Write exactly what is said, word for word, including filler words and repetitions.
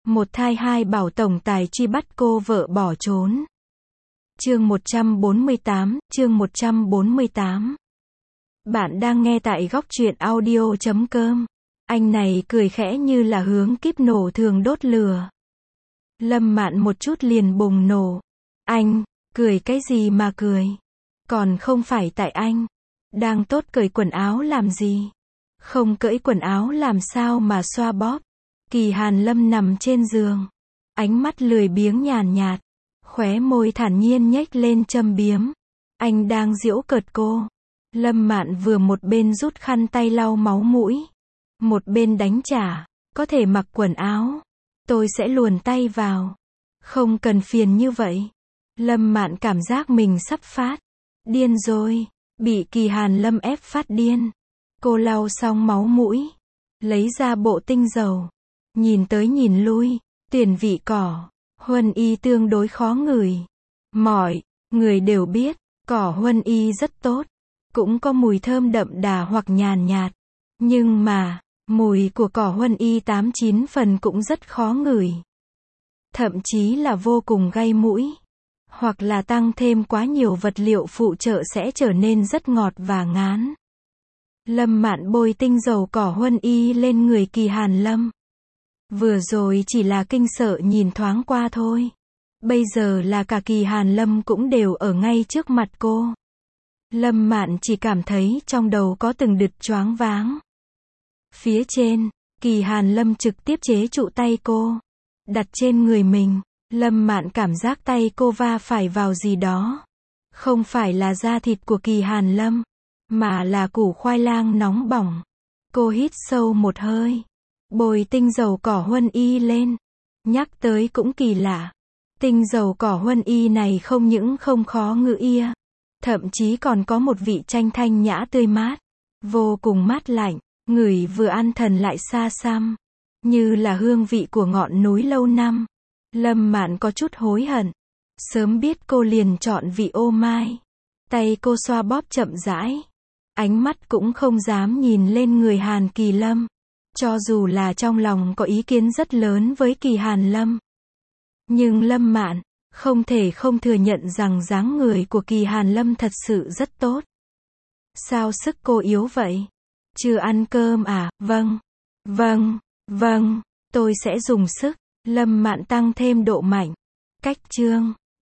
Một thai hai bảo tổng tài truy bắt cô vợ bỏ trốn. Chương một trăm bốn mươi tám, chương một trăm bốn mươi tám. Bạn đang nghe tại góc truyện audio chấm com. Anh này cười khẽ như là hướng kíp nổ thường đốt lửa. Lâm Mạn một chút liền bùng nổ. Anh, cười cái gì mà cười? Còn không phải tại anh. Đang tốt cởi quần áo làm gì? Không cởi quần áo làm sao mà xoa bóp? Kỳ Hàn Lâm nằm trên giường. Ánh mắt lười biếng nhàn nhạt. Khóe môi thản nhiên nhếch lên châm biếm. Anh đang giễu cợt cô. Lâm Mạn vừa một bên rút khăn tay lau máu mũi. Một bên đánh trả. Có thể mặc quần áo. Tôi sẽ luồn tay vào. Không cần phiền như vậy. Lâm Mạn cảm giác mình sắp phát. Điên rồi. Bị Kỳ Hàn Lâm ép phát điên. Cô lau xong máu mũi. Lấy ra bộ tinh dầu. Nhìn tới nhìn lui. Tuyển vị cỏ. Huân y tương đối khó ngửi. Mọi người đều biết. Cỏ huân y rất tốt. Cũng có mùi thơm đậm đà hoặc nhàn nhạt. Nhưng mà, mùi của cỏ huân y tám chín phần cũng rất khó ngửi. Thậm chí là vô cùng gây mũi. Hoặc là tăng thêm quá nhiều vật liệu phụ trợ sẽ trở nên rất ngọt và ngán. Lâm Mạn bôi tinh dầu cỏ huân y lên người Kỳ Hàn Lâm. Vừa rồi chỉ là kinh sợ nhìn thoáng qua thôi. Bây giờ là cả Kỳ Hàn Lâm cũng đều ở ngay trước mặt cô. Lâm Mạn chỉ cảm thấy trong đầu có từng đợt choáng váng. Phía trên, Kỳ Hàn Lâm trực tiếp chế trụ tay cô. Đặt trên người mình. Lâm Mạn cảm giác tay cô va phải vào gì đó. Không phải là da thịt của Kỳ Hàn Lâm, mà là củ khoai lang nóng bỏng. Cô hít sâu một hơi. Bôi tinh dầu cỏ huân y lên. Nhắc tới cũng kỳ lạ. Tinh dầu cỏ huân y này không những không khó ngửi ia. Thậm chí còn có một vị chanh thanh nhã tươi mát. Vô cùng mát lạnh. Ngửi vừa an thần lại xa xăm. Như là hương vị của ngọn núi lâu năm. Lâm Mạn có chút hối hận. Sớm biết cô liền chọn vị ô mai. Tay cô xoa bóp chậm rãi. Ánh mắt cũng không dám nhìn lên người Hàn Kỳ Lâm. Cho dù là trong lòng có ý kiến rất lớn với Kỳ Hàn Lâm. Nhưng Lâm Mạn không thể không thừa nhận rằng dáng người của Kỳ Hàn Lâm thật sự rất tốt. Sao sức cô yếu vậy? Chưa ăn cơm à? Vâng. Vâng. Vâng. Tôi sẽ dùng sức. Lâm Mạn tăng thêm độ mạnh. Cách chương.